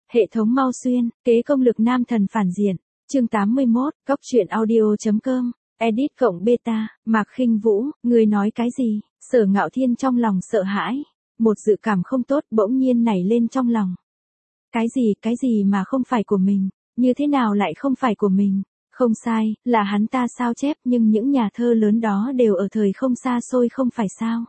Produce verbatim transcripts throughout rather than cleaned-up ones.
Hệ thống Mau Xuyên, kế công lực nam thần phản diện. Chương tám mươi mốt, Cóc truyện audio.com, edit cộng beta, Mạc Khinh Vũ, ngươi nói cái gì? Sở Ngạo Thiên trong lòng sợ hãi, một dự cảm không tốt bỗng nhiên nảy lên trong lòng. Cái gì, cái gì mà không phải của mình, như thế nào lại không phải của mình? Không sai, là hắn ta sao chép, nhưng những nhà thơ lớn đó đều ở thời không xa xôi không phải sao?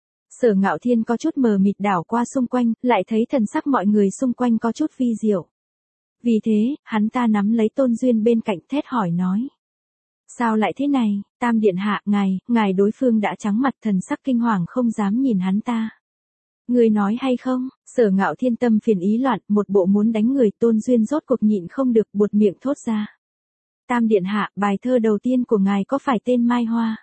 Sở Ngạo Thiên có chút mờ mịt đảo qua xung quanh, lại thấy thần sắc mọi người xung quanh có chút vi diệu. Vì thế, hắn ta nắm lấy Tôn Duyên bên cạnh thét hỏi nói. Sao lại thế này, Tam Điện Hạ, ngài, ngài đối phương đã trắng mặt thần sắc kinh hoàng không dám nhìn hắn ta. Người nói hay không? Sở Ngạo Thiên tâm phiền ý loạn, một bộ muốn đánh người. Tôn Duyên rốt cuộc nhịn không được buột miệng thốt ra. Tam Điện Hạ, bài thơ đầu tiên của ngài có phải tên Mai Hoa?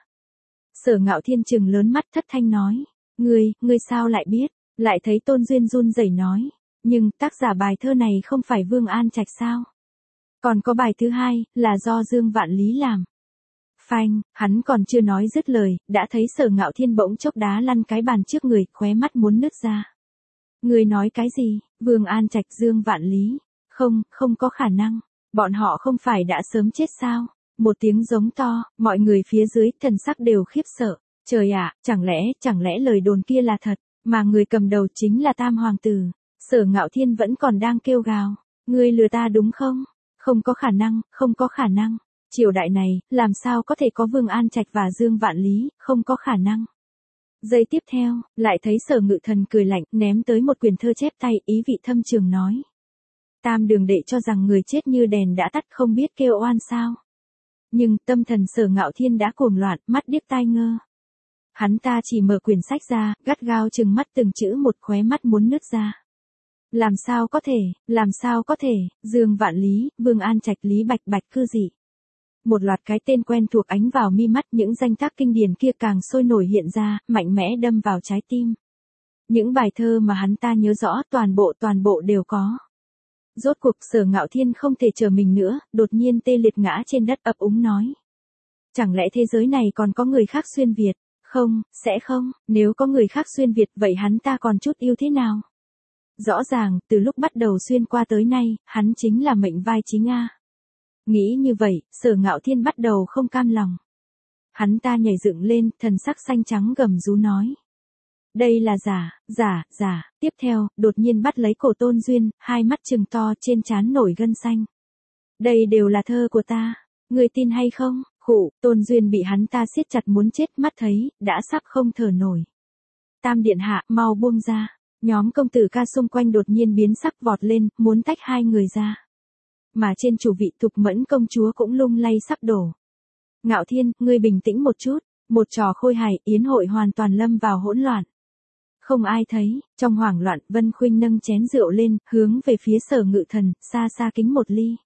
Sở Ngạo Thiên trừng lớn mắt thất thanh nói. Ngươi, ngươi sao lại biết? Lại thấy Tôn Duyên run rẩy nói. Nhưng, tác giả bài thơ này không phải Vương An Trạch sao? Còn có bài thứ hai, là do Dương Vạn Lý làm. Phanh, hắn còn chưa nói dứt lời, đã thấy Sở Ngạo Thiên bỗng chốc đá lăn cái bàn trước người, khóe mắt muốn nứt ra. Ngươi nói cái gì? Vương An Trạch, Dương Vạn Lý? Không, không có khả năng. Bọn họ không phải đã sớm chết sao? Một tiếng giống to, mọi người phía dưới thần sắc đều khiếp sợ. Trời ạ, chẳng lẽ, chẳng lẽ lời đồn kia là thật, mà người cầm đầu chính là Tam Hoàng Tử. Sở Ngạo Thiên vẫn còn đang kêu gào. Ngươi lừa ta đúng không? Không có khả năng, không có khả năng. Triều đại này, làm sao có thể có Vương An Trạch và Dương Vạn Lý, không có khả năng. Giây tiếp theo, lại thấy Sở Ngự Thần cười lạnh, ném tới một quyển thơ chép tay, ý vị thâm trường nói. Tam Đường Đệ cho rằng người chết như đèn đã tắt không biết kêu oan sao. Nhưng, tâm thần Sở Ngạo Thiên đã cuồng loạn, mắt điếc tai ngơ. Hắn ta chỉ mở quyển sách ra, gắt gao trừng mắt từng chữ một, khóe mắt muốn nứt ra. Làm sao có thể, làm sao có thể, Dương Vạn Lý, Vương An Trạch, Lý Bạch Bạch cư gì. Một loạt cái tên quen thuộc ánh vào mi mắt, những danh tác kinh điển kia càng sôi nổi hiện ra, mạnh mẽ đâm vào trái tim. Những bài thơ mà hắn ta nhớ rõ toàn bộ toàn bộ đều có. Rốt cuộc Sở Ngạo Thiên không thể chờ mình nữa, đột nhiên tê liệt ngã trên đất ấp úng nói. Chẳng lẽ thế giới này còn có người khác xuyên Việt? Không, sẽ không, nếu có người khác xuyên Việt vậy hắn ta còn chút yêu thế nào? Rõ ràng, từ lúc bắt đầu xuyên qua tới nay, hắn chính là mệnh vai chính A. Nghĩ như vậy, Sở Ngạo Thiên bắt đầu không cam lòng. Hắn ta nhảy dựng lên, thần sắc xanh trắng gầm rú nói. Đây là giả, giả, giả, tiếp theo, đột nhiên bắt lấy cổ Tôn Duyên, hai mắt trừng to trên trán nổi gân xanh. Đây đều là thơ của ta, người tin hay không? Khụ, Tôn Duyên bị hắn ta siết chặt muốn chết, mắt thấy, đã sắp không thở nổi. Tam Điện Hạ, mau buông ra. Nhóm công tử ca xung quanh đột nhiên biến sắc vọt lên, muốn tách hai người ra. Mà trên chủ vị Thục Mẫn công chúa cũng lung lay sắp đổ. Ngạo Thiên, ngươi bình tĩnh một chút, một trò khôi hài, yến hội hoàn toàn lâm vào hỗn loạn. Không ai thấy, trong hoảng loạn, Vân Khuynh nâng chén rượu lên, hướng về phía Sở Ngự Thần, xa xa kính một ly.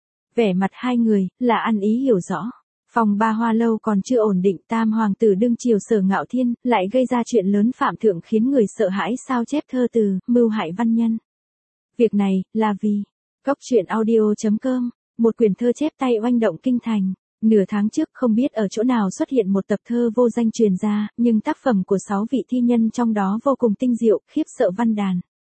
Vẻ mặt hai người, là ăn ý hiểu rõ. Phòng Ba Hoa lâu còn chưa ổn định, Tam Hoàng Tử đương triều Sở Ngạo Thiên, lại gây ra chuyện lớn phạm thượng khiến người sợ hãi sao chép thơ từ, mưu hại văn nhân. Việc này, là vì, Cóc truyện audio.com, một quyển thơ chép tay oanh động kinh thành. Nửa tháng trước không biết ở chỗ nào xuất hiện một tập thơ vô danh truyền ra, nhưng tác phẩm của sáu vị thi nhân trong đó vô cùng tinh diệu, khiếp sợ văn đàn.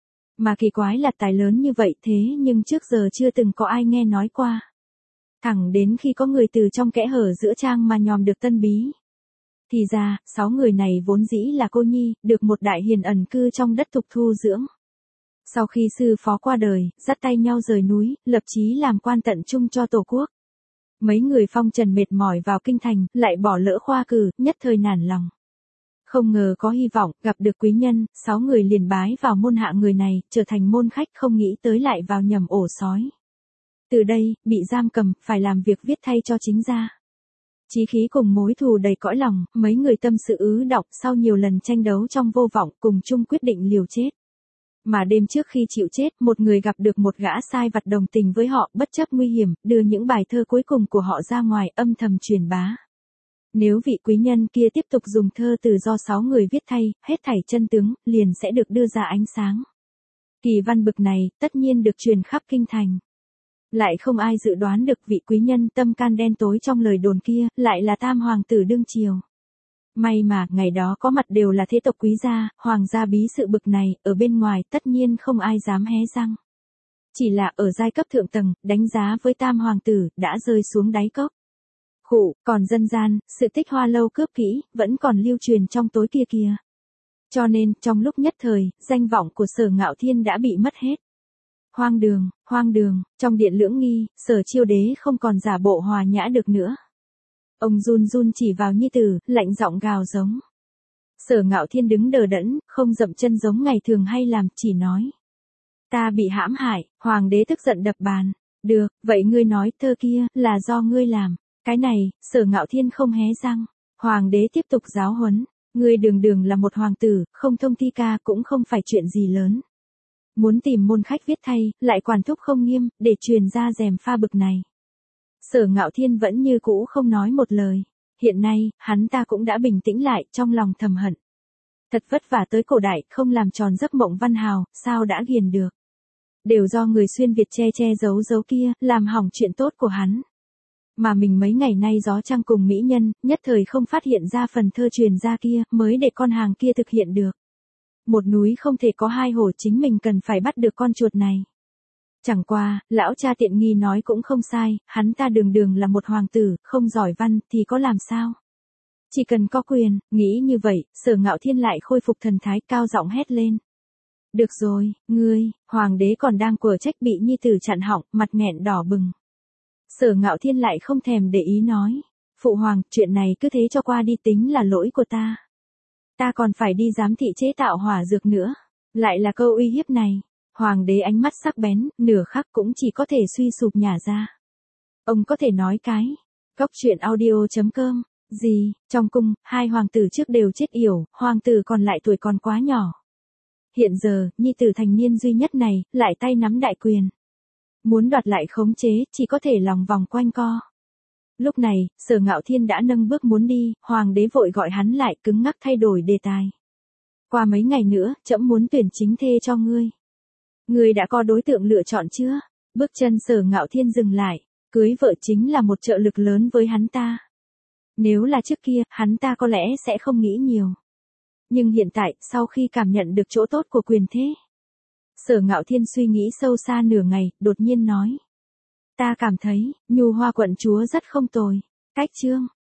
Mà kỳ quái là tài lớn như vậy thế nhưng trước giờ chưa từng có ai nghe nói qua. Thẳng đến khi có người từ trong kẽ hở giữa trang mà nhòm được tân bí. Thì ra, sáu người này vốn dĩ là cô nhi, được một đại hiền ẩn cư trong đất Thục thu dưỡng. Sau khi sư phó qua đời, dắt tay nhau rời núi, lập chí làm quan tận trung cho Tổ quốc. Mấy người phong trần mệt mỏi vào kinh thành, lại bỏ lỡ khoa cử, nhất thời nản lòng. Không ngờ có hy vọng, gặp được quý nhân, sáu người liền bái vào môn hạ người này, trở thành môn khách, không nghĩ tới lại vào nhầm ổ sói. Từ đây, bị giam cầm, phải làm việc viết thay cho chính gia. Chí khí cùng mối thù đầy cõi lòng, mấy người tâm sự ứ đọc sau nhiều lần tranh đấu trong vô vọng, cùng chung quyết định liều chết. Mà đêm trước khi chịu chết, một người gặp được một gã sai vặt đồng tình với họ, bất chấp nguy hiểm, đưa những bài thơ cuối cùng của họ ra ngoài, âm thầm truyền bá. Nếu vị quý nhân kia tiếp tục dùng thơ từ do sáu người viết thay, hết thảy chân tướng, liền sẽ được đưa ra ánh sáng. Kỳ văn bực này, tất nhiên được truyền khắp kinh thành. Lại không ai dự đoán được vị quý nhân tâm can đen tối trong lời đồn kia, lại là Tam Hoàng Tử đương triều. May mà, ngày đó có mặt đều là thế tộc quý gia, hoàng gia bí sự bực này, ở bên ngoài tất nhiên không ai dám hé răng. Chỉ là ở giai cấp thượng tầng, đánh giá với tam hoàng tử, đã rơi xuống đáy cốc. Khụ, còn dân gian, sự tích hoa lâu cướp kỹ, vẫn còn lưu truyền trong tối kia kìa. Cho nên, trong lúc nhất thời, danh vọng của Sở Ngạo Thiên đã bị mất hết. Hoang đường, hoang đường, trong điện lưỡng nghi, Sở Chiêu Đế không còn giả bộ hòa nhã được nữa. Ông run run chỉ vào nhi tử, lạnh giọng gào giống. Sở Ngạo Thiên đứng đờ đẫn, không dậm chân giống ngày thường hay làm, chỉ nói. Ta bị hãm hại, hoàng đế tức giận đập bàn. Được, vậy ngươi nói thơ kia, là do ngươi làm. Cái này, Sở Ngạo Thiên không hé răng. Hoàng đế tiếp tục giáo huấn. Ngươi đường đường là một hoàng tử, không thông thi ca cũng không phải chuyện gì lớn. Muốn tìm môn khách viết thay, lại quản thúc không nghiêm, để truyền ra rèm pha bực này. Sở Ngạo Thiên vẫn như cũ không nói một lời. Hiện nay, hắn ta cũng đã bình tĩnh lại, trong lòng thầm hận. Thật vất vả tới cổ đại, không làm tròn giấc mộng văn hào, sao đã ghiền được. Đều do người xuyên Việt che che giấu giấu kia, làm hỏng chuyện tốt của hắn. Mà mình mấy ngày nay gió trăng cùng mỹ nhân, nhất thời không phát hiện ra phần thơ truyền ra kia, mới để con hàng kia thực hiện được. Một núi không thể có hai hổ, chính mình cần phải bắt được con chuột này. Chẳng qua, lão cha tiện nghi nói cũng không sai, hắn ta đường đường là một hoàng tử, không giỏi văn thì có làm sao. Chỉ cần có quyền, nghĩ như vậy, Sở Ngạo Thiên lại khôi phục thần thái, cao giọng hét lên. Được rồi, ngươi, hoàng đế còn đang quở trách bị nhi tử chặn họng, mặt nghẹn đỏ bừng. Sở Ngạo Thiên lại không thèm để ý nói. Phụ hoàng, chuyện này cứ thế cho qua đi, tính là lỗi của ta. Ta còn phải đi giám thị chế tạo hỏa dược nữa. Lại là câu uy hiếp này. Hoàng đế ánh mắt sắc bén, nửa khắc cũng chỉ có thể suy sụp nhả ra. Ông có thể nói cái. Cóc truyện audio chấm com. Gì, trong cung, hai hoàng tử trước đều chết yểu, hoàng tử còn lại tuổi còn quá nhỏ. Hiện giờ, nhi tử thành niên duy nhất này, lại tay nắm đại quyền. Muốn đoạt lại khống chế, chỉ có thể lòng vòng quanh co. Lúc này, Sở Ngạo Thiên đã nâng bước muốn đi, hoàng đế vội gọi hắn lại, cứng ngắc thay đổi đề tài. Qua mấy ngày nữa, trẫm muốn tuyển chính thê cho ngươi. Ngươi đã có đối tượng lựa chọn chưa? Bước chân Sở Ngạo Thiên dừng lại, cưới vợ chính là một trợ lực lớn với hắn ta. Nếu là trước kia, hắn ta có lẽ sẽ không nghĩ nhiều. Nhưng hiện tại, sau khi cảm nhận được chỗ tốt của quyền thế, Sở Ngạo Thiên suy nghĩ sâu xa nửa ngày, đột nhiên nói. Ta cảm thấy, Nhu Hoa quận chúa rất không tồi. Cách chương,